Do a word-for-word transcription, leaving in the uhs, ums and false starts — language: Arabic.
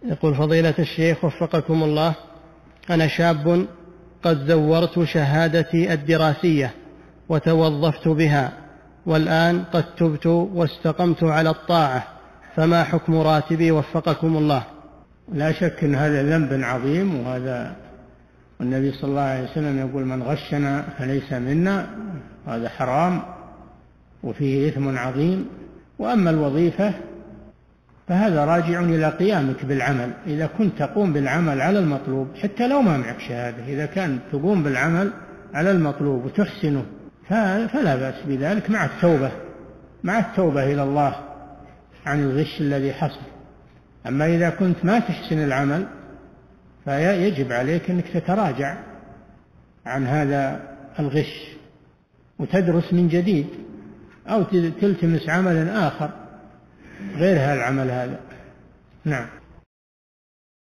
يقول فضيلة الشيخ وفقكم الله، أنا شاب قد زورت شهادتي الدراسية وتوظفت بها، والآن قد تبت واستقمت على الطاعة، فما حكم راتبي وفقكم الله؟ لا شك أن هذا ذنب عظيم، وهذا النبي صلى الله عليه وسلم يقول من غشنا فليس منا، هذا حرام وفيه إثم عظيم. وأما الوظيفة فهذا راجع إلى قيامك بالعمل، إذا كنت تقوم بالعمل على المطلوب حتى لو ما معك شهادة، إذا كان تقوم بالعمل على المطلوب وتحسنه فلا بأس بذلك، مع التوبة مع التوبة إلى الله عن الغش الذي حصل. أما إذا كنت ما تحسن العمل فيجب عليك أنك تتراجع عن هذا الغش وتدرس من جديد، أو تلتمس عملا آخر غير هذا العمل هذا. نعم.